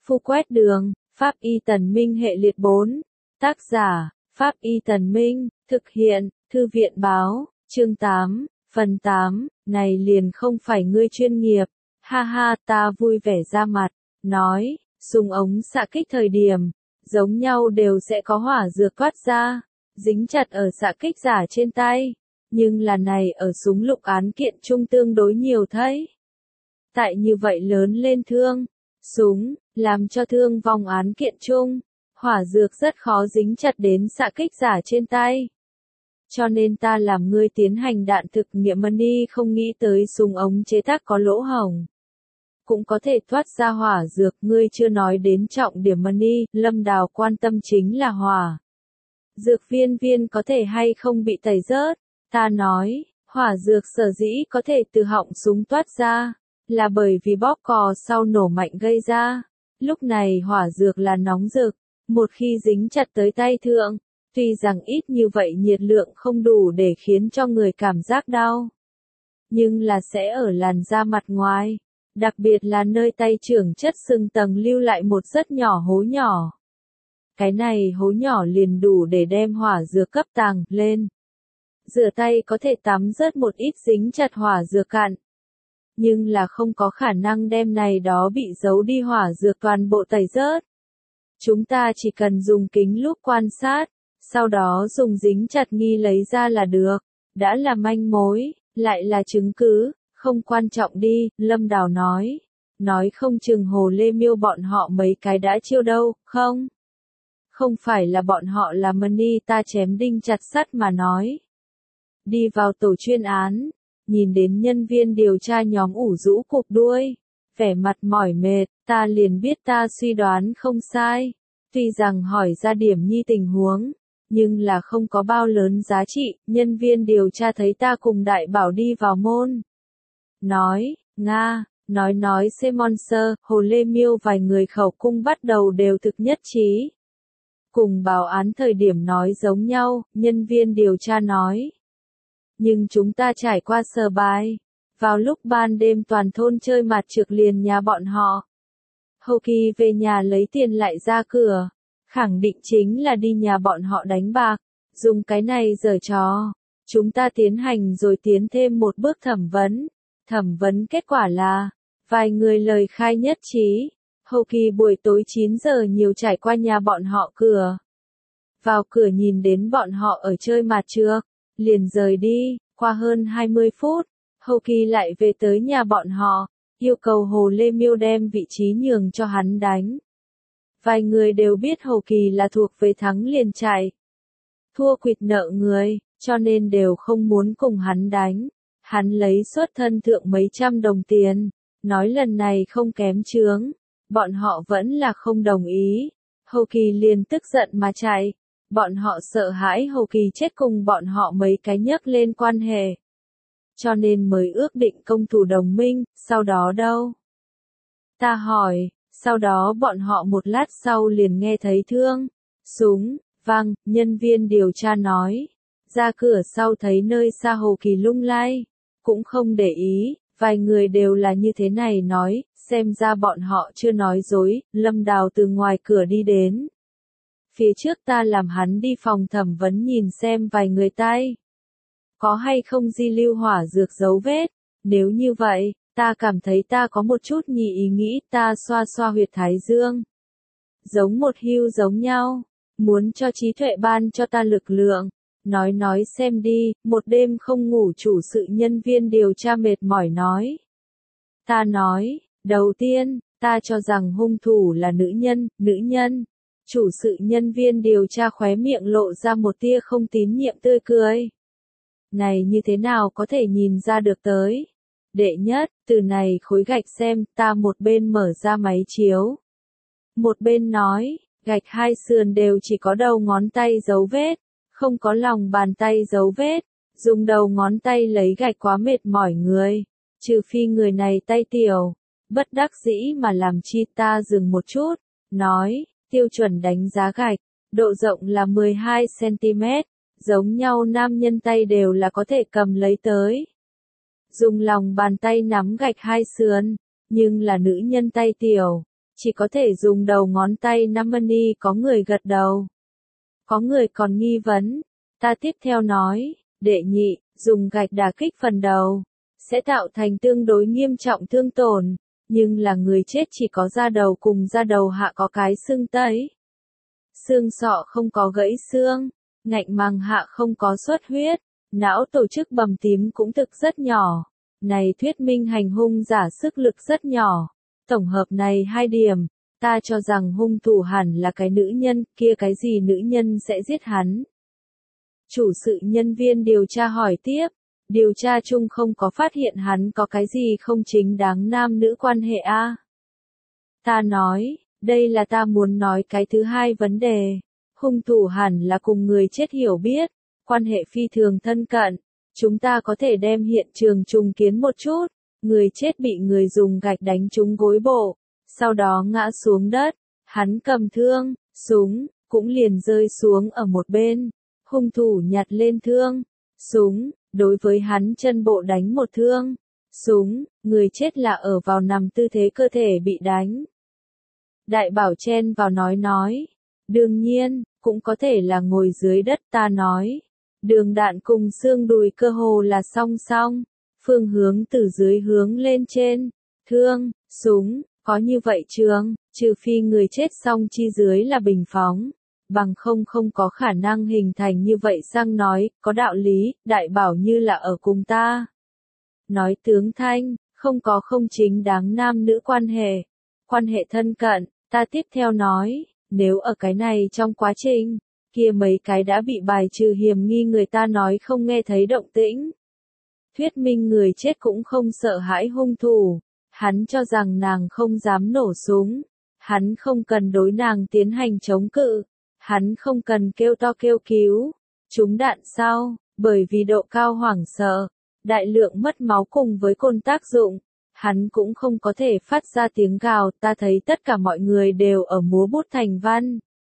Phu quét đường, Pháp Y Tần Minh hệ liệt 4. Tác giả, Pháp Y Tần Minh, thực hiện, Thư viện báo, chương 8, phần 8, này liền không phải ngươi chuyên nghiệp. Ha ha, ta vui vẻ ra mặt, nói, dùng ống xạ kích thời điểm, giống nhau đều sẽ có hỏa dược toát ra, dính chặt ở xạ kích giả trên tay, nhưng là này ở súng lục án kiện trung tương đối nhiều thấy. Tại như vậy lớn lên thương, súng, làm cho thương vong án kiện chung, hỏa dược rất khó dính chặt đến xạ kích giả trên tay. Cho nên ta làm ngươi tiến hành đạn thực nghiệm money không nghĩ tới súng ống chế tác có lỗ hổng. Cũng có thể thoát ra hỏa dược, ngươi chưa nói đến trọng điểm money, Lâm Đào quan tâm chính là hỏa dược viên có thể hay không bị tẩy rớt. Ta nói, hỏa dược sở dĩ có thể từ họng súng toát ra, là bởi vì bóp cò sau nổ mạnh gây ra. Lúc này hỏa dược là nóng rực, một khi dính chặt tới tay thượng, tuy rằng ít như vậy nhiệt lượng không đủ để khiến cho người cảm giác đau, nhưng là sẽ ở làn da mặt ngoài, đặc biệt là nơi tay trưởng chất sưng tầng lưu lại một rất nhỏ hố nhỏ. Cái này hố nhỏ liền đủ để đem hỏa dược cấp tàng lên. Rửa tay có thể tắm rớt một ít dính chặt hỏa dược cạn, nhưng là không có khả năng đem này đó bị giấu đi hỏa dược toàn bộ tẩy rớt. Chúng ta chỉ cần dùng kính lúp quan sát, sau đó dùng dính chặt nghi lấy ra là được. Đã là manh mối, lại là chứng cứ, không quan trọng đi, Lâm Đào nói. Nói không chừng Hồ Lê Miêu bọn họ mấy cái đã chiêu đâu, không? Không phải là bọn họ là money, ta chém đinh chặt sắt mà nói. Đi vào tổ chuyên án, nhìn đến nhân viên điều tra nhóm ủ rũ cụp đuôi, vẻ mặt mỏi mệt, ta liền biết ta suy đoán không sai. Tuy rằng hỏi ra điểm nhi tình huống, nhưng là không có bao lớn giá trị, nhân viên điều tra thấy ta cùng đại bảo đi vào môn. Nói, Nga, nói Monster, Hồ Lê Miêu vài người khẩu cung bắt đầu đều thực nhất trí. Cùng báo án thời điểm nói giống nhau, nhân viên điều tra nói. Nhưng chúng ta trải qua sờ bài, vào lúc ban đêm toàn thôn chơi mặt trược liền nhà bọn họ. Hậu kỳ về nhà lấy tiền lại ra cửa, khẳng định chính là đi nhà bọn họ đánh bạc, dùng cái này giở trò. Chúng ta tiến hành rồi tiến thêm một bước thẩm vấn kết quả là, vài người lời khai nhất trí, hậu kỳ buổi tối 9 giờ nhiều trải qua nhà bọn họ cửa. Vào cửa nhìn đến bọn họ ở chơi mặt trược, liền rời đi, qua hơn 20 phút, hậu kỳ lại về tới nhà bọn họ, yêu cầu Hồ Lê Miêu đem vị trí nhường cho hắn đánh. Vài người đều biết hậu kỳ là thuộc về thắng liền chạy, thua quỵt nợ người, cho nên đều không muốn cùng hắn đánh. Hắn lấy xuất thân thượng mấy trăm đồng tiền, nói lần này không kém chướng, bọn họ vẫn là không đồng ý. Hậu kỳ liền tức giận mà chạy, bọn họ sợ hãi hậu kỳ chết cùng bọn họ mấy cái nhấc lên quan hệ. Cho nên mới ước định công thủ đồng minh, sau đó đâu? Ta hỏi, sau đó bọn họ một lát sau liền nghe thấy thương, súng, vang, nhân viên điều tra nói. Ra cửa sau thấy nơi xa Hồ Kỳ lung lay, cũng không để ý, vài người đều là như thế này nói, xem ra bọn họ chưa nói dối, Lâm Đào từ ngoài cửa đi đến. Phía trước ta làm hắn đi phòng thẩm vấn nhìn xem vài người tay. Có hay không di lưu hỏa dược dấu vết, nếu như vậy, ta cảm thấy ta có một chút nhị ý nghĩ, ta xoa xoa huyệt thái dương. Giống một hưu giống nhau, muốn cho trí tuệ ban cho ta lực lượng. Nói xem đi, một đêm không ngủ chủ sự nhân viên điều tra mệt mỏi nói. Ta nói, đầu tiên, ta cho rằng hung thủ là nữ nhân. Chủ sự nhân viên điều tra khóe miệng lộ ra một tia không tín nhiệm tươi cười. Này như thế nào có thể nhìn ra được tới? Đệ nhất, từ này khối gạch xem, ta một bên mở ra máy chiếu. Một bên nói, gạch hai sườn đều chỉ có đầu ngón tay dấu vết. Không có lòng bàn tay dấu vết, dùng đầu ngón tay lấy gạch quá mệt mỏi người, trừ phi người này tay tiểu, bất đắc dĩ mà làm chi. Ta dừng một chút, nói, tiêu chuẩn đánh giá gạch, độ rộng là 12 cm, giống nhau nam nhân tay đều là có thể cầm lấy tới. Dùng lòng bàn tay nắm gạch hai sườn, nhưng là nữ nhân tay tiểu, chỉ có thể dùng đầu ngón tay Namani. Có người gật đầu. Có người còn nghi vấn. Ta tiếp theo nói, đệ nhị, dùng gạch đả kích phần đầu, sẽ tạo thành tương đối nghiêm trọng thương tổn, nhưng là người chết chỉ có da đầu cùng da đầu hạ có cái xương tấy. Xương sọ không có gãy xương, ngạnh màng hạ không có xuất huyết, não tổ chức bầm tím cũng thực rất nhỏ. Này thuyết minh hành hung giả sức lực rất nhỏ. Tổng hợp này hai điểm, ta cho rằng hung thủ hẳn là cái nữ nhân, kia cái gì nữ nhân sẽ giết hắn. Chủ sự nhân viên điều tra hỏi tiếp, điều tra chung không có phát hiện hắn có cái gì không chính đáng nam nữ quan hệ a. Ta nói, đây là ta muốn nói cái thứ hai vấn đề. Hung thủ hẳn là cùng người chết hiểu biết, quan hệ phi thường thân cận. Chúng ta có thể đem hiện trường trùng kiến một chút. Người chết bị người dùng gạch đánh trúng gối bộ, sau đó ngã xuống đất. Hắn cầm thương, súng, cũng liền rơi xuống ở một bên. Hung thủ nhặt lên thương, súng, đối với hắn chân bộ đánh một thương, súng, người chết là ở vào nằm tư thế cơ thể bị đánh. Đại bảo chen vào nói, đương nhiên, cũng có thể là ngồi dưới đất. Ta nói, đường đạn cùng xương đùi cơ hồ là song song, phương hướng từ dưới hướng lên trên, thương, súng, có như vậy trường, trừ phi người chết xong chi dưới là bình phóng, bằng không có khả năng hình thành như vậy. Sang nói, có đạo lý, đại bảo như là ở cùng ta. Nói tướng thanh, không có không chính đáng nam nữ quan hệ thân cận. Ta tiếp theo nói, nếu ở cái này trong quá trình, kia mấy cái đã bị bài trừ hiểm nghi người ta nói không nghe thấy động tĩnh. Thuyết minh người chết cũng không sợ hãi hung thủ, hắn cho rằng nàng không dám nổ súng, hắn không cần đối nàng tiến hành chống cự, hắn không cần kêu to kêu cứu, trúng đạn sau, bởi vì độ cao hoảng sợ, đại lượng mất máu cùng với cồn tác dụng, hắn cũng không có thể phát ra tiếng gào. Ta thấy tất cả mọi người đều ở múa bút thành văn.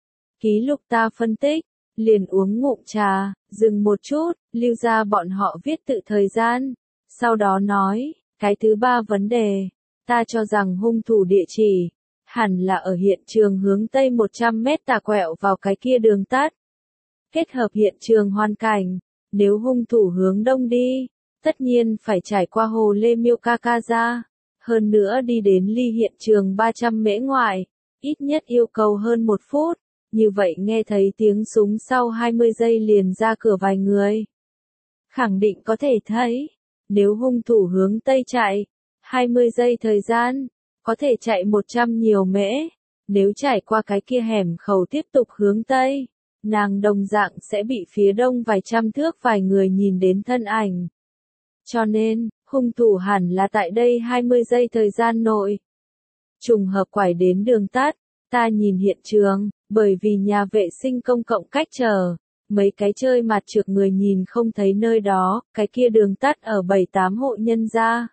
Ký lục ta phân tích, liền uống ngụm trà, dừng một chút, lưu ra bọn họ viết tự thời gian, sau đó nói, cái thứ ba vấn đề, ta cho rằng hung thủ địa chỉ, hẳn là ở hiện trường hướng tây 100 mét tà quẹo vào cái kia đường tắt. Kết hợp hiện trường hoàn cảnh, nếu hung thủ hướng đông đi, tất nhiên phải trải qua hồ Lê Miêu Ca Ca ra, hơn nữa đi đến ly hiện trường 300 mễ ngoại, ít nhất yêu cầu hơn 1 phút. Như vậy nghe thấy tiếng súng sau 20 giây liền ra cửa vài người. Khẳng định có thể thấy, nếu hung thủ hướng tây chạy, 20 giây thời gian, có thể chạy 100 nhiều mễ. Nếu trải qua cái kia hẻm khẩu tiếp tục hướng tây, nàng đồng dạng sẽ bị phía đông vài trăm thước vài người nhìn đến thân ảnh. Cho nên, hung thủ hẳn là tại đây 20 giây thời gian nội. Trùng hợp quải đến đường tắt, ta nhìn hiện trường, bởi vì nhà vệ sinh công cộng cách trở, mấy cái chơi mặt trược người nhìn không thấy nơi đó, cái kia đường tắt ở 7-8 hộ nhân gia.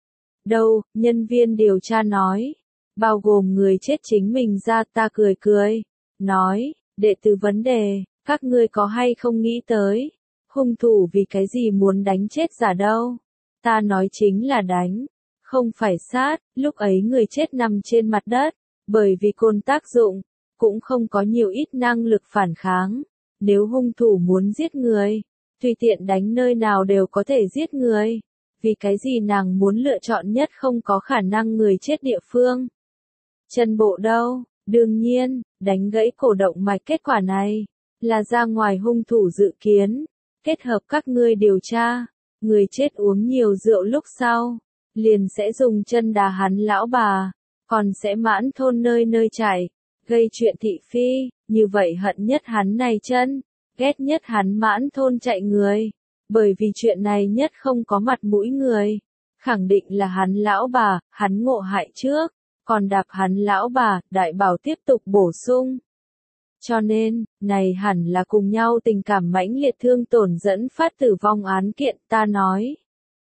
Đâu, nhân viên điều tra nói, bao gồm người chết chính mình ra. Ta cười, nói, đệ từ vấn đề, các ngươi có hay không nghĩ tới, hung thủ vì cái gì muốn đánh chết giả đâu? Ta nói chính là đánh, không phải sát. Lúc ấy người chết nằm trên mặt đất, bởi vì cồn tác dụng, cũng không có nhiều ít năng lực phản kháng. Nếu hung thủ muốn giết người, tùy tiện đánh nơi nào đều có thể giết người. Vì cái gì nàng muốn lựa chọn nhất không có khả năng người chết địa phương? Chân bộ đâu? Đương nhiên, đánh gãy cổ động mạch. Kết quả này là ra ngoài hung thủ dự kiến. Kết hợp các ngươi điều tra, người chết uống nhiều rượu lúc sau, liền sẽ dùng chân đá hắn lão bà, còn sẽ mãn thôn nơi nơi chạy, gây chuyện thị phi. Như vậy hận nhất hắn này chân, ghét nhất hắn mãn thôn chạy người. Bởi vì chuyện này nhất không có mặt mũi người. Khẳng định là hắn lão bà, hắn ngộ hại trước, còn đạp hắn lão bà. Đại bảo tiếp tục bổ sung. Cho nên, này hẳn là cùng nhau tình cảm mãnh liệt thương tổn dẫn phát tử vong án kiện. Ta nói,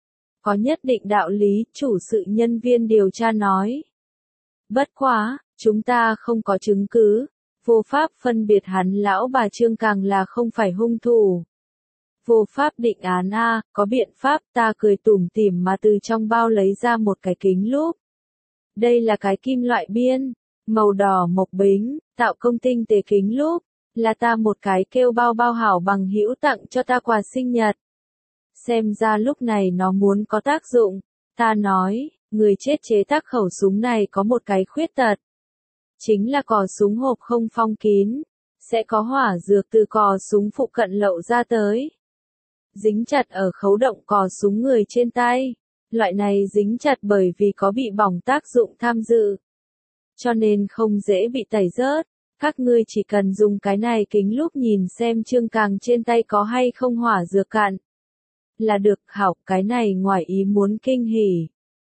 có nhất định đạo lý. Chủ sự nhân viên điều tra nói, bất quá, chúng ta không có chứng cứ, vô pháp phân biệt hắn lão bà Trương càng là không phải hung thủ. Vô pháp định án a. Có biện pháp. Ta cười tủm tỉm mà từ trong bao lấy ra một cái kính lúp. Đây là cái kim loại biên, màu đỏ mộc bính, tạo công tinh tế kính lúp, là ta một cái kêu bao bao hảo bằng hữu tặng cho ta quà sinh nhật. Xem ra lúc này nó muốn có tác dụng, ta nói, người chết chế tác khẩu súng này có một cái khuyết tật. Chính là cò súng hộp không phong kín, sẽ có hỏa dược từ cò súng phụ cận lậu ra tới. Dính chặt ở khấu động cò súng người trên tay, loại này dính chặt bởi vì có bị bỏng tác dụng tham dự. Cho nên không dễ bị tẩy rớt, các ngươi chỉ cần dùng cái này kính lúp nhìn xem Trương Càng trên tay có hay không hỏa dược cạn. Là được học cái này ngoài ý muốn kinh hỉ.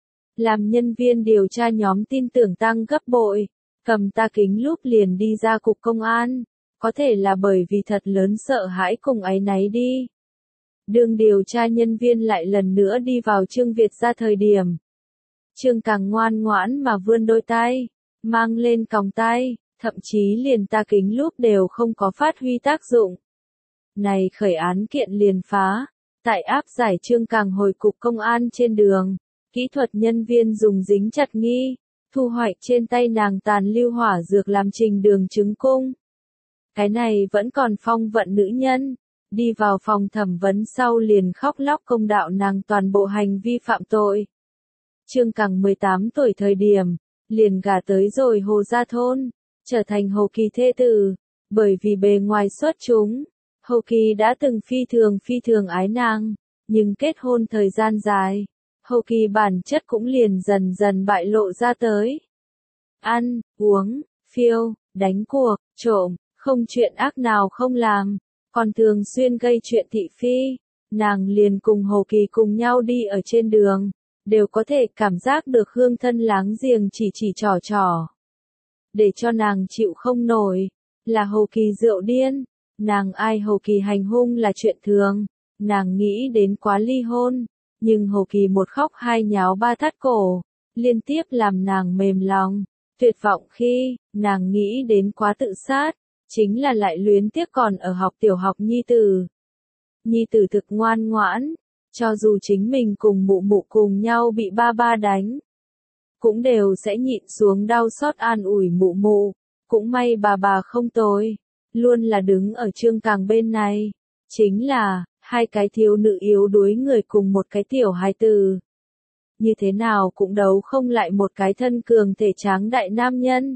Làm nhân viên điều tra nhóm tin tưởng tăng gấp bội, cầm ta kính lúp liền đi ra cục công an, có thể là bởi vì thật lớn sợ hãi cùng áy náy đi. Đường điều tra nhân viên lại lần nữa đi vào Trương Việt ra thời điểm. Trương Càng ngoan ngoãn mà vươn đôi tay, mang lên còng tay, thậm chí liền ta kính lúp đều không có phát huy tác dụng. Này khởi án kiện liền phá, tại áp giải Trương Càng hồi cục công an trên đường, kỹ thuật nhân viên dùng dính chặt nghi, thu hoạch trên tay nàng tàn lưu hỏa dược làm trình đường chứng cung. Cái này vẫn còn phong vận nữ nhân, đi vào phòng thẩm vấn sau liền khóc lóc công đạo nàng toàn bộ hành vi phạm tội. Trương Càng 18 tuổi thời điểm, liền gả tới rồi Hồ Gia Thôn, trở thành Hồ Kỳ thê tử, bởi vì bề ngoài xuất chúng, Hồ Kỳ đã từng phi thường ái nàng, nhưng kết hôn thời gian dài, Hồ Kỳ bản chất cũng liền dần dần bại lộ ra tới. Ăn, uống, phiêu, đánh cuộc, trộm, không chuyện ác nào không làm, còn thường xuyên gây chuyện thị phi, nàng liền cùng Hồ Kỳ cùng nhau đi ở trên đường, đều có thể cảm giác được hương thân láng giềng chỉ trò. Để cho nàng chịu không nổi, là Hồ Kỳ rượu điên, nàng ai Hồ Kỳ hành hung là chuyện thường, nàng nghĩ đến quá ly hôn, nhưng Hồ Kỳ một khóc hai nháo ba thắt cổ, liên tiếp làm nàng mềm lòng, tuyệt vọng khi, nàng nghĩ đến quá tự sát, chính là lại luyến tiếc còn ở học tiểu học nhi tử. Nhi tử thực ngoan ngoãn, cho dù chính mình cùng mụ mụ cùng nhau bị ba ba đánh, cũng đều sẽ nhịn xuống đau xót an ủi mụ mụ, cũng may bà không tồi, luôn là đứng ở Trương Càng bên này, chính là, hai cái thiếu nữ yếu đuối người cùng một cái tiểu hài tử. Như thế nào cũng đấu không lại một cái thân cường thể tráng đại nam nhân.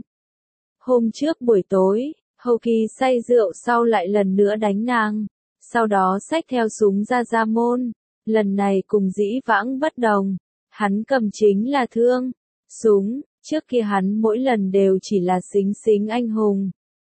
Hôm trước buổi tối, Hồ Kỳ say rượu sau lại lần nữa đánh nàng, sau đó xách theo súng ra môn, lần này cùng dĩ vãng bất đồng, hắn cầm chính là thương, súng, trước kia hắn mỗi lần đều chỉ là xính anh hùng.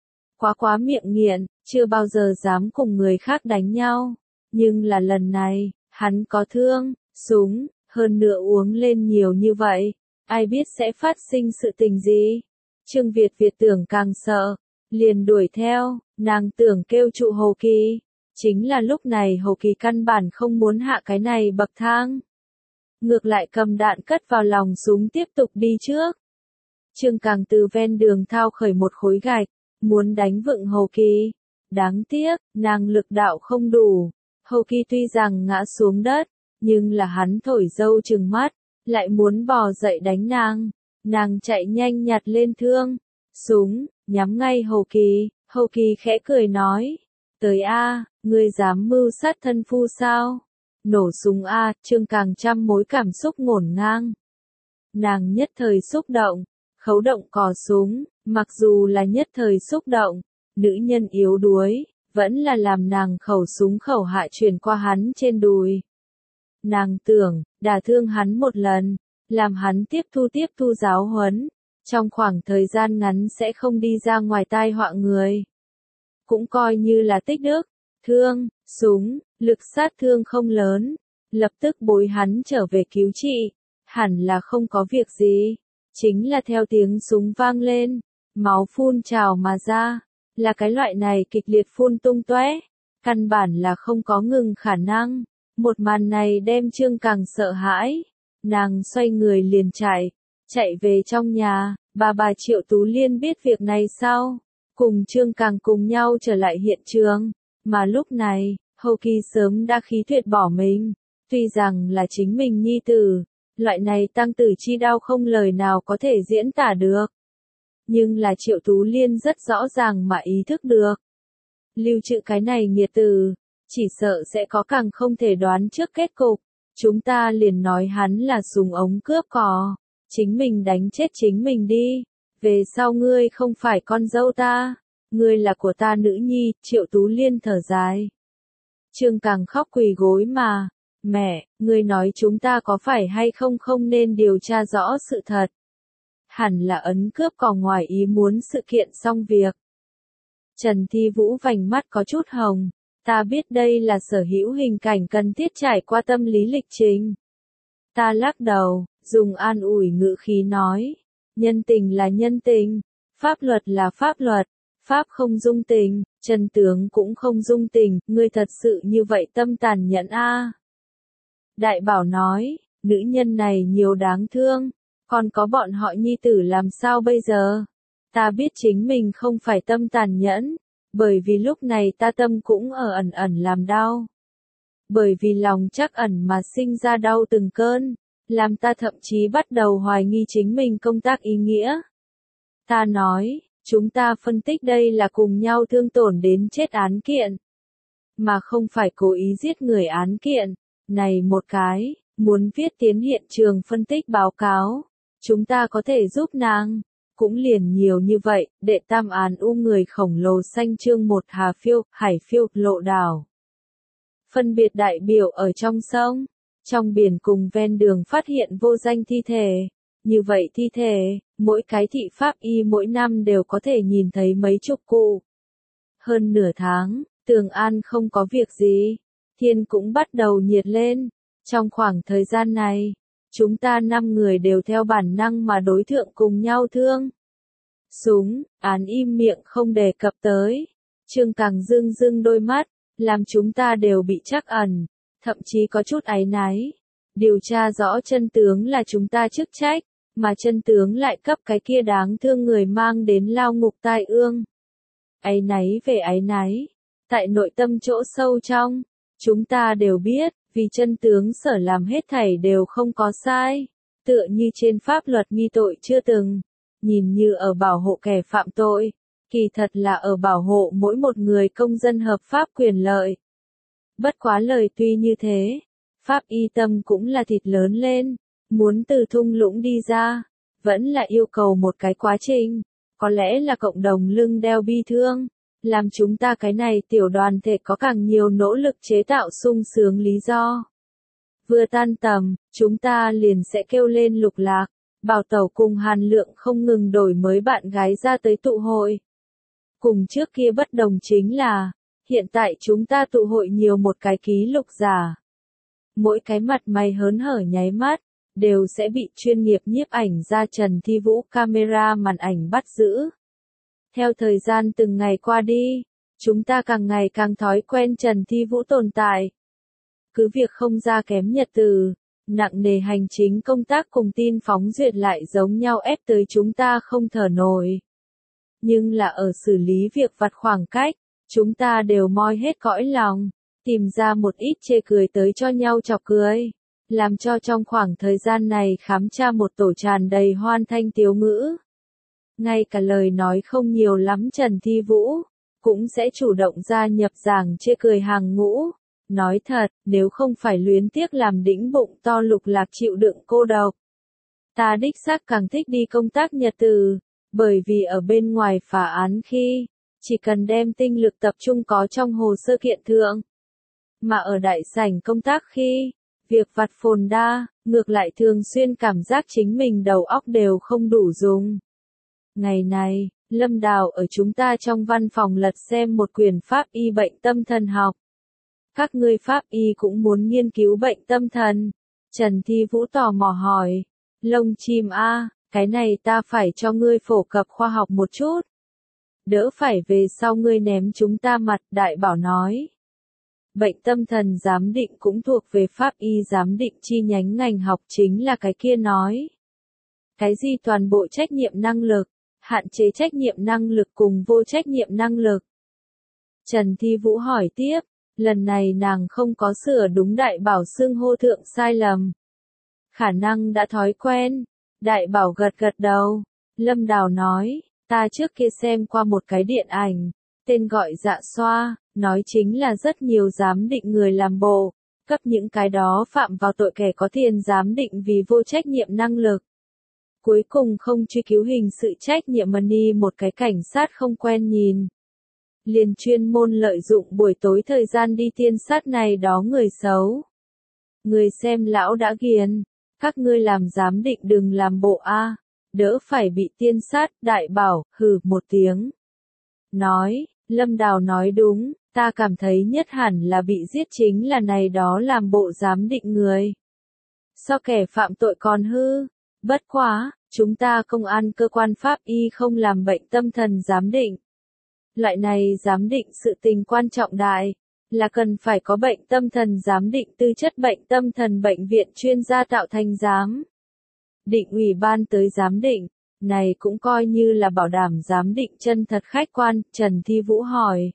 Quá miệng nghiện, chưa bao giờ dám cùng người khác đánh nhau, nhưng là lần này, hắn có thương, súng, hơn nữa uống lên nhiều như vậy, ai biết sẽ phát sinh sự tình gì. Trương Việt tưởng càng sợ, liền đuổi theo, nàng tưởng kêu trụ Hồ Kỳ, chính là lúc này Hồ Kỳ căn bản không muốn hạ cái này bậc thang. Ngược lại cầm đạn cất vào lòng súng tiếp tục đi trước. Trương Càng từ ven đường thao khởi một khối gạch, muốn đánh vựng Hồ Kỳ. Đáng tiếc, nàng lực đạo không đủ. Hồ Kỳ tuy rằng ngã xuống đất, nhưng là hắn thổi dâu trừng mắt, lại muốn bò dậy đánh nàng. Nàng chạy nhanh nhặt lên thương, súng, nhắm ngay Hồ Kỳ. Hồ Kỳ khẽ cười nói, tới a, ngươi dám mưu sát thân phu sao? Nổ súng a, Trương Càng trăm mối cảm xúc ngổn ngang. Nàng nhất thời xúc động, khấu động cò súng, mặc dù là nhất thời xúc động, nữ nhân yếu đuối, vẫn là làm nàng khẩu súng khẩu hạ truyền qua hắn trên đùi. Nàng tưởng, đả thương hắn một lần, làm hắn tiếp thu giáo huấn, trong khoảng thời gian ngắn sẽ không đi ra ngoài tai họa người. Cũng coi như là tích đức, thương, súng, lực sát thương không lớn, lập tức bối hắn trở về cứu trị, hẳn là không có việc gì, chính là theo tiếng súng vang lên, máu phun trào mà ra, là cái loại này kịch liệt phun tung tóe, căn bản là không có ngừng khả năng. Một màn này đem Trương Càng sợ hãi, nàng xoay người liền chạy về trong nhà, bà Triệu Tú Liên biết việc này sau, cùng Trương Càng cùng nhau trở lại hiện trường, mà lúc này, Hồ Kỳ sớm đã khí tuyệt bỏ mình, tuy rằng là chính mình nhi tử, loại này tăng tử chi đau không lời nào có thể diễn tả được. Nhưng là Triệu Tú Liên rất rõ ràng mà ý thức được. Lưu trữ cái này nghiệt từ, chỉ sợ sẽ có càng không thể đoán trước kết cục. Chúng ta liền nói hắn là dùng ống cướp cò. Chính mình đánh chết chính mình đi. Về sau ngươi không phải con dâu ta. Ngươi là của ta nữ nhi, Triệu Tú Liên thở dài. Trương Càng khóc quỳ gối mà. Mẹ, ngươi nói chúng ta có phải hay không không nên điều tra rõ sự thật. Hẳn là ấn cướp cò ngoài ý muốn sự kiện xong việc. Trần Thi Vũ vành mắt có chút hồng. Ta biết đây là sở hữu hình cảnh cần thiết trải qua tâm lý lịch trình. Ta lắc đầu, dùng an ủi ngữ khí nói. Nhân tình là nhân tình, pháp luật là pháp luật, pháp không dung tình, chân tướng cũng không dung tình, ngươi thật sự như vậy tâm tàn nhẫn a. Đại Bảo nói, nữ nhân này nhiều đáng thương, còn có bọn họ nhi tử làm sao bây giờ? Ta biết chính mình không phải tâm tàn nhẫn, bởi vì lúc này ta tâm cũng ở ẩn ẩn làm đau. Bởi vì lòng trắc ẩn mà sinh ra đau từng cơn, làm ta thậm chí bắt đầu hoài nghi chính mình công tác ý nghĩa. Ta nói, chúng ta phân tích đây là cùng nhau thương tổn đến chết án kiện, mà không phải cố ý giết người án kiện. Này một cái, muốn viết tiến hiện trường phân tích báo cáo, chúng ta có thể giúp nàng. Cũng liền nhiều như vậy, đệ tam án người khổng lồ xanh chương 1 Hà Phiêu, Hải Phiêu, Lộ Đảo. Phân biệt đại biểu ở trong sông, trong biển cùng ven đường phát hiện vô danh thi thể. Như vậy thi thể, mỗi cái thị pháp y mỗi năm đều có thể nhìn thấy mấy chục cụ. Hơn nửa tháng, Tường An không có việc gì, thiên cũng bắt đầu nhiệt lên. Trong khoảng thời gian này, chúng ta 5 người đều theo bản năng mà đối thượng cùng nhau thương. Súng, án im miệng không đề cập tới. Trương Càng rưng rưng đôi mắt, làm chúng ta đều bị trắc ẩn, thậm chí có chút áy náy. Điều tra rõ chân tướng là chúng ta chức trách, mà chân tướng lại cấp cái kia đáng thương người mang đến lao ngục tai ương. Áy náy về áy náy, tại nội tâm chỗ sâu trong, chúng ta đều biết, vì chân tướng sở làm hết thảy đều không có sai, tựa như trên pháp luật nghi tội chưa từng, nhìn như ở bảo hộ kẻ phạm tội, kỳ thật là ở bảo hộ mỗi một người công dân hợp pháp quyền lợi. Bất quá lời tuy như thế, pháp y tâm cũng là thịt lớn lên, muốn từ thung lũng đi ra, vẫn là yêu cầu một cái quá trình, có lẽ là cộng đồng lưng đeo bi thương, làm chúng ta cái này tiểu đoàn thể có càng nhiều nỗ lực chế tạo sung sướng lý do. Vừa tan tầm, chúng ta liền sẽ kêu lên Lục Lạc, Bảo Tẩu cùng Hàn Lượng không ngừng đổi mới bạn gái ra tới tụ hội. Cùng trước kia bất đồng chính là, hiện tại chúng ta tụ hội nhiều một cái ký lục giả. Mỗi cái mặt mày hớn hở nháy mắt, đều sẽ bị chuyên nghiệp nhiếp ảnh gia Trần Thi Vũ camera màn ảnh bắt giữ. Theo thời gian từng ngày qua đi, chúng ta càng ngày càng thói quen Trần Thi Vũ tồn tại. Cứ việc không ra kém nhật từ, nặng nề hành chính công tác cùng tin phóng duyệt lại giống nhau ép tới chúng ta không thở nổi. Nhưng là ở xử lý việc vặt khoảng cách, chúng ta đều moi hết cõi lòng, tìm ra một ít chê cười tới cho nhau chọc cười, làm cho trong khoảng thời gian này khám tra một tổ tràn đầy hoan thanh tiếu ngữ. Ngay cả lời nói không nhiều lắm Trần Thi Vũ, cũng sẽ chủ động gia nhập giảng chê cười hàng ngũ. Nói thật, nếu không phải luyến tiếc làm đĩnh bụng to Lục Lạc chịu đựng cô độc. Ta đích xác càng thích đi công tác nhật từ, bởi vì ở bên ngoài phá án khi, chỉ cần đem tinh lực tập trung có trong hồ sơ kiện thượng. Mà ở đại sảnh công tác khi, việc vặt phồn đa, ngược lại thường xuyên cảm giác chính mình đầu óc đều không đủ dùng. Ngày này, Lâm Đào ở chúng ta trong văn phòng lật xem một quyển pháp y bệnh tâm thần học. Các ngươi pháp y cũng muốn nghiên cứu bệnh tâm thần. Trần Thi Vũ tò mò hỏi. Lông chim a, cái này ta phải cho ngươi phổ cập khoa học một chút. Đỡ phải về sau ngươi ném chúng ta mặt, Đại Bảo nói. Bệnh tâm thần giám định cũng thuộc về pháp y giám định chi nhánh ngành học chính là cái kia nói. Cái gì toàn bộ trách nhiệm năng lực, hạn chế trách nhiệm năng lực cùng vô trách nhiệm năng lực. Trần Thi Vũ hỏi tiếp. Lần này nàng không có sửa đúng Đại Bảo xưng hô thượng sai lầm. Khả năng đã thói quen. Đại Bảo gật gật đầu. Lâm Đào nói, Ta trước kia xem qua một cái điện ảnh, tên gọi Dạ Xoa, nói chính là rất nhiều giám định người làm bộ, cấp những cái đó phạm vào tội kẻ có tiền giám định vì vô trách nhiệm năng lực. Cuối cùng không truy cứu hình sự trách nhiệm money một cái cảnh sát không quen nhìn. Liền chuyên môn lợi dụng buổi tối thời gian đi tiên sát này đó người xấu. Người xem lão đã ghiền, các ngươi làm giám định đừng làm bộ a, đỡ phải bị tiên sát. Đại bảo hừ một tiếng. Nói, Lâm Đào nói đúng, ta cảm thấy nhất hẳn là bị giết chính là này đó làm bộ giám định người. So kẻ phạm tội còn hư, bất quá, chúng ta công an cơ quan pháp y không làm bệnh tâm thần giám định. Loại này giám định sự tình quan trọng đại, là cần phải có bệnh tâm thần giám định tư chất bệnh tâm thần bệnh viện chuyên gia tạo thành giám định ủy ban tới giám định, này cũng coi như là bảo đảm giám định chân thật khách quan. Trần Thi Vũ hỏi,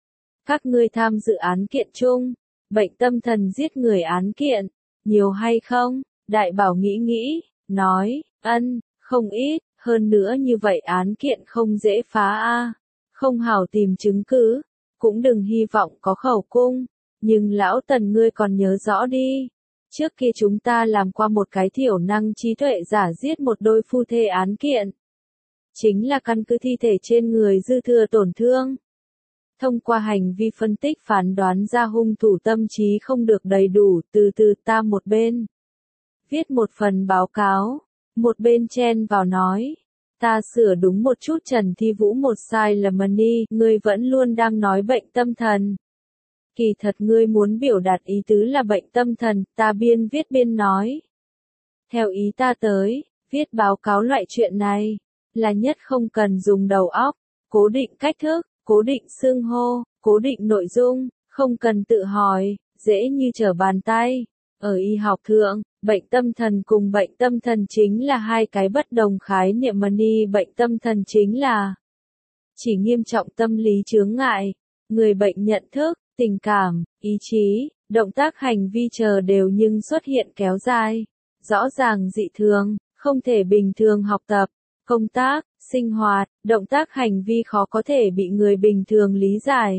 các ngươi tham dự án kiện chung, bệnh tâm thần giết người án kiện, nhiều hay không? Đại bảo nghĩ nghĩ, nói, không ít, hơn nữa như vậy án kiện không dễ phá a, không hào tìm chứng cứ, cũng đừng hy vọng có khẩu cung, nhưng lão Tần ngươi còn nhớ rõ đi. Trước kia chúng ta làm qua một cái thiểu năng trí tuệ giả giết một đôi phu thê án kiện. Chính là căn cứ thi thể trên người dư thừa tổn thương. Thông qua hành vi phân tích phán đoán ra hung thủ tâm trí không được đầy đủ. Từ từ ta một bên viết một phần báo cáo, một bên chen vào nói. Ta sửa đúng một chút. Trần Thi Vũ một sai lầm money, ngươi vẫn luôn đang nói bệnh tâm thần. Kỳ thật ngươi muốn biểu đạt ý tứ là bệnh tâm thần, ta biên viết biên nói. Theo ý ta tới, viết báo cáo loại chuyện này, là nhất không cần dùng đầu óc, cố định cách thức, cố định xưng hô, cố định nội dung, không cần tự hỏi, dễ như trở bàn tay. Ở y học thượng, bệnh tâm thần cùng bệnh tâm thần chính là hai cái bất đồng khái niệm money. Bệnh tâm thần chính là chỉ nghiêm trọng tâm lý chướng ngại, người bệnh nhận thức, tình cảm, ý chí, động tác hành vi chờ đều nhưng xuất hiện kéo dài, rõ ràng dị thường, không thể bình thường học tập, công tác, sinh hoạt, động tác hành vi khó có thể bị người bình thường lý giải.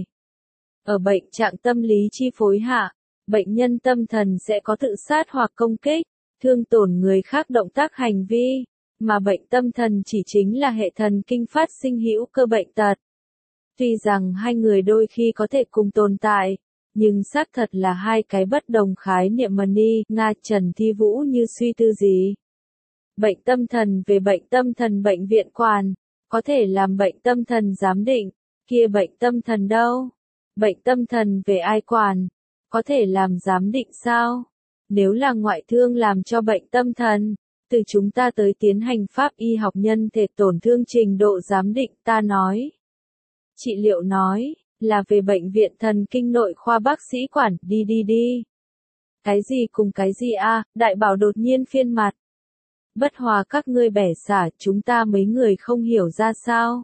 Ở bệnh trạng tâm lý chi phối hạ, bệnh nhân tâm thần sẽ có tự sát hoặc công kích, thương tổn người khác động tác hành vi, mà bệnh tâm thần chỉ chính là hệ thần kinh phát sinh hữu cơ bệnh tật. Tuy rằng hai người đôi khi có thể cùng tồn tại, nhưng xác thật là hai cái bất đồng khái niệm money. Nga Trần Thi Vũ như suy tư gì? Bệnh tâm thần về bệnh tâm thần bệnh viện quản, có thể làm bệnh tâm thần giám định, kia bệnh tâm thần đâu? Bệnh tâm thần về ai quản, có thể làm giám định sao? Nếu là ngoại thương làm cho bệnh tâm thần, từ chúng ta tới tiến hành pháp y học nhân thể tổn thương trình độ giám định. Ta nói, trị liệu nói, là về bệnh viện thần kinh nội khoa bác sĩ quản. Đi. Cái gì cùng cái gì a? Đại bảo đột nhiên phiên mặt. Bất hòa các ngươi bẻ xả, chúng ta mấy người không hiểu ra sao?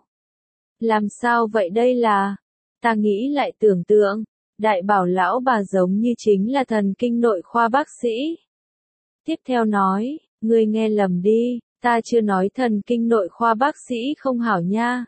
Làm sao vậy đây là? Ta nghĩ lại tưởng tượng, đại bảo lão bà giống như chính là thần kinh nội khoa bác sĩ. Tiếp theo nói, ngươi nghe lầm đi, ta chưa nói thần kinh nội khoa bác sĩ không hảo nha.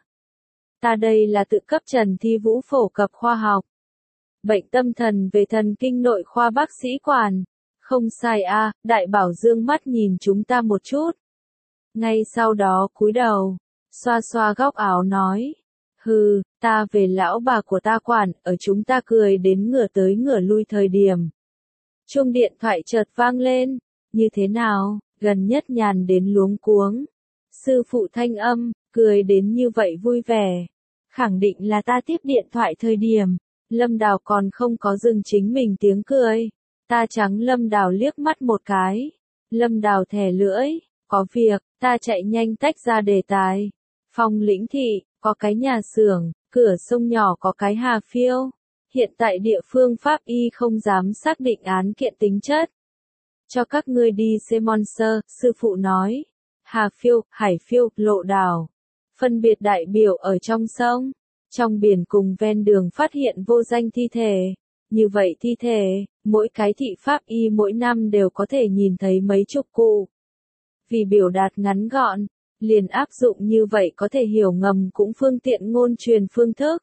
Ta đây là tự cấp Trần Thi Vũ phổ cập khoa học. Bệnh tâm thần về thần kinh nội khoa bác sĩ quản. Không sai a. Đại bảo dương mắt nhìn chúng ta một chút. Ngay sau đó cúi đầu, xoa xoa góc áo nói. Hừ, ta về lão bà của ta quản. Ở chúng ta cười đến ngửa tới ngửa lui thời điểm. Chuông điện thoại chợt vang lên. Như thế nào, gần nhất nhàn đến luống cuống. Sư phụ thanh âm, cười đến như vậy vui vẻ. Khẳng định là ta tiếp điện thoại thời điểm. Lâm Đào còn không có dừng chính mình tiếng cười. Ta trắng Lâm Đào liếc mắt một cái. Lâm Đào thè lưỡi, có việc, ta chạy nhanh tách ra đề tài. Phong Lĩnh thị, có cái nhà xưởng, cửa sông nhỏ có cái Hà Phiêu. Hiện tại địa phương pháp y không dám xác định án kiện tính chất. Cho các ngươi đi xem monster, sư phụ nói. Hà Phiêu, Hải Phiêu, Lộ Đào. Phân biệt đại biểu ở trong sông, trong biển cùng ven đường phát hiện vô danh thi thể. Như vậy thi thể, mỗi cái thị pháp y mỗi năm đều có thể nhìn thấy mấy chục cụ. Vì biểu đạt ngắn gọn, liền áp dụng như vậy có thể hiểu ngầm cũng phương tiện ngôn truyền phương thức.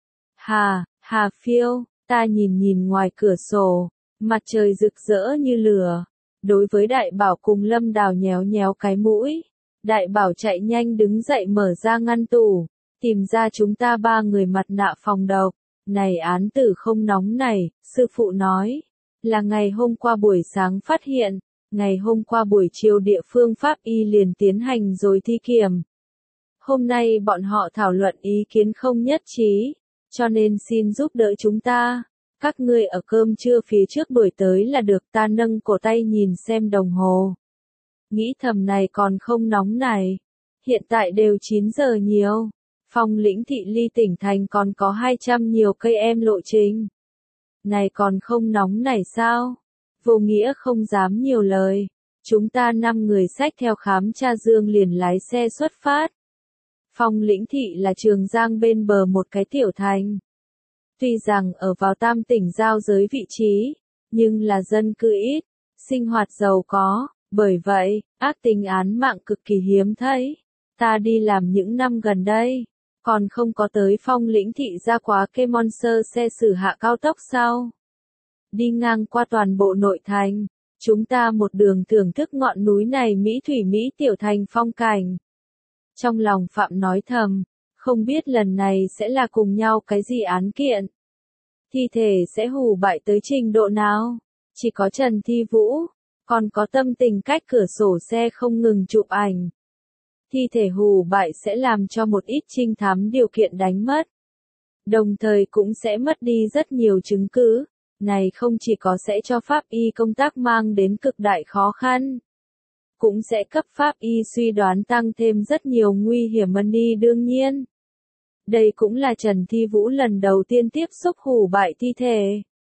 Hà Phiêu, ta nhìn nhìn ngoài cửa sổ, mặt trời rực rỡ như lửa. Đối với Đại Bảo cùng Lâm Đào nhéo nhéo cái mũi. Đại Bảo chạy nhanh đứng dậy mở ra ngăn tủ, tìm ra chúng ta 3 người mặt nạ phòng độc. Này án tử không nóng này, sư phụ nói, là ngày hôm qua buổi sáng phát hiện, ngày hôm qua buổi chiều địa phương pháp y liền tiến hành rồi thi kiểm. Hôm nay bọn họ thảo luận ý kiến không nhất trí, cho nên xin giúp đỡ chúng ta. Các ngươi ở cơm trưa phía trước đuổi tới là được. Ta nâng cổ tay nhìn xem đồng hồ. Nghĩ thầm này còn không nóng này. Hiện tại đều 9 giờ nhiều. Phong Lĩnh thị ly tỉnh thành còn có 200 nhiều cây em lộ trình. Này còn không nóng này sao? Vô Nghĩa không dám nhiều lời. Chúng ta 5 người xách theo khám tra dương liền lái xe xuất phát. Phong Lĩnh thị là Trường Giang bên bờ một cái tiểu thành. Tuy rằng ở vào tam tỉnh giao giới vị trí, nhưng là dân cư ít, sinh hoạt giàu có, bởi vậy, ác tính án mạng cực kỳ hiếm thấy. Ta đi làm những năm gần đây, còn không có tới Phong Lĩnh thị ra quá Kemonser xe xử hạ cao tốc sao. Đi ngang qua toàn bộ nội thành, chúng ta một đường thưởng thức ngọn núi này Mỹ Thủy Mỹ tiểu thành phong cảnh. Trong lòng Phạm nói thầm, không biết lần này sẽ là cùng nhau cái gì án kiện. Thi thể sẽ hù bại tới trình độ nào? Chỉ có Trần Thi Vũ, còn có tâm tình cách cửa sổ xe không ngừng chụp ảnh. Thi thể hù bại sẽ làm cho một ít trinh thám điều kiện đánh mất. Đồng thời cũng sẽ mất đi rất nhiều chứng cứ. Này không chỉ có sẽ cho pháp y công tác mang đến cực đại khó khăn, cũng sẽ cấp pháp y suy đoán tăng thêm rất nhiều nguy hiểm đi đương nhiên. Đây cũng là Trần Thi Vũ lần đầu tiên tiếp xúc hù bại thi thể.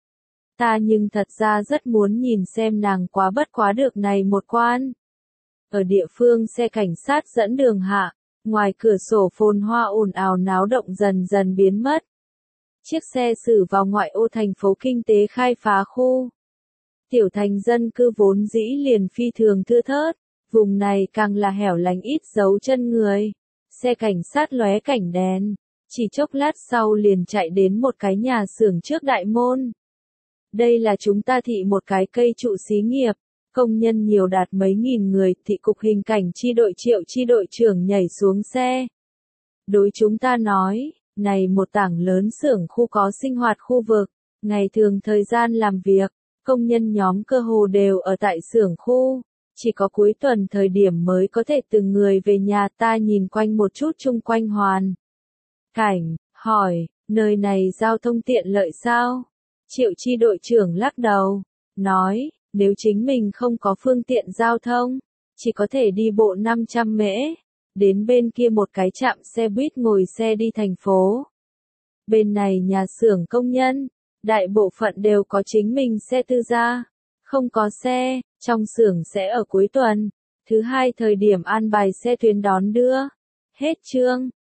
Ta nhưng thật ra rất muốn nhìn xem nàng quá bất quá được này một quan. Ở địa phương xe cảnh sát dẫn đường hạ, ngoài cửa sổ phồn hoa ồn ào náo động dần dần biến mất. Chiếc xe xử vào ngoại ô thành phố kinh tế khai phá khu. Tiểu thành dân cư vốn dĩ liền phi thường thưa thớt, vùng này càng là hẻo lánh ít dấu chân người. Xe cảnh sát lóe cảnh đèn, chỉ chốc lát sau liền chạy đến một cái nhà xưởng trước đại môn. Đây là chúng ta thị một cái cây trụ xí nghiệp, công nhân nhiều đạt mấy nghìn người, thị cục hình cảnh chi đội Triệu chi đội trưởng nhảy xuống xe. Đối chúng ta nói, này một tảng lớn xưởng khu có sinh hoạt khu vực, ngày thường thời gian làm việc, công nhân nhóm cơ hồ đều ở tại xưởng khu, chỉ có cuối tuần thời điểm mới có thể từng người về nhà. Ta nhìn quanh một chút chung quanh hoàn cảnh, hỏi, nơi này giao thông tiện lợi sao? Triệu chi đội trưởng lắc đầu, nói, nếu chính mình không có phương tiện giao thông, chỉ có thể đi bộ 500 mễ, đến bên kia một cái trạm xe buýt ngồi xe đi thành phố. Bên này nhà xưởng công nhân, đại bộ phận đều có chính mình xe tư gia, không có xe, trong xưởng sẽ ở cuối tuần, thứ hai thời điểm an bài xe tuyến đón đưa. Hết chương.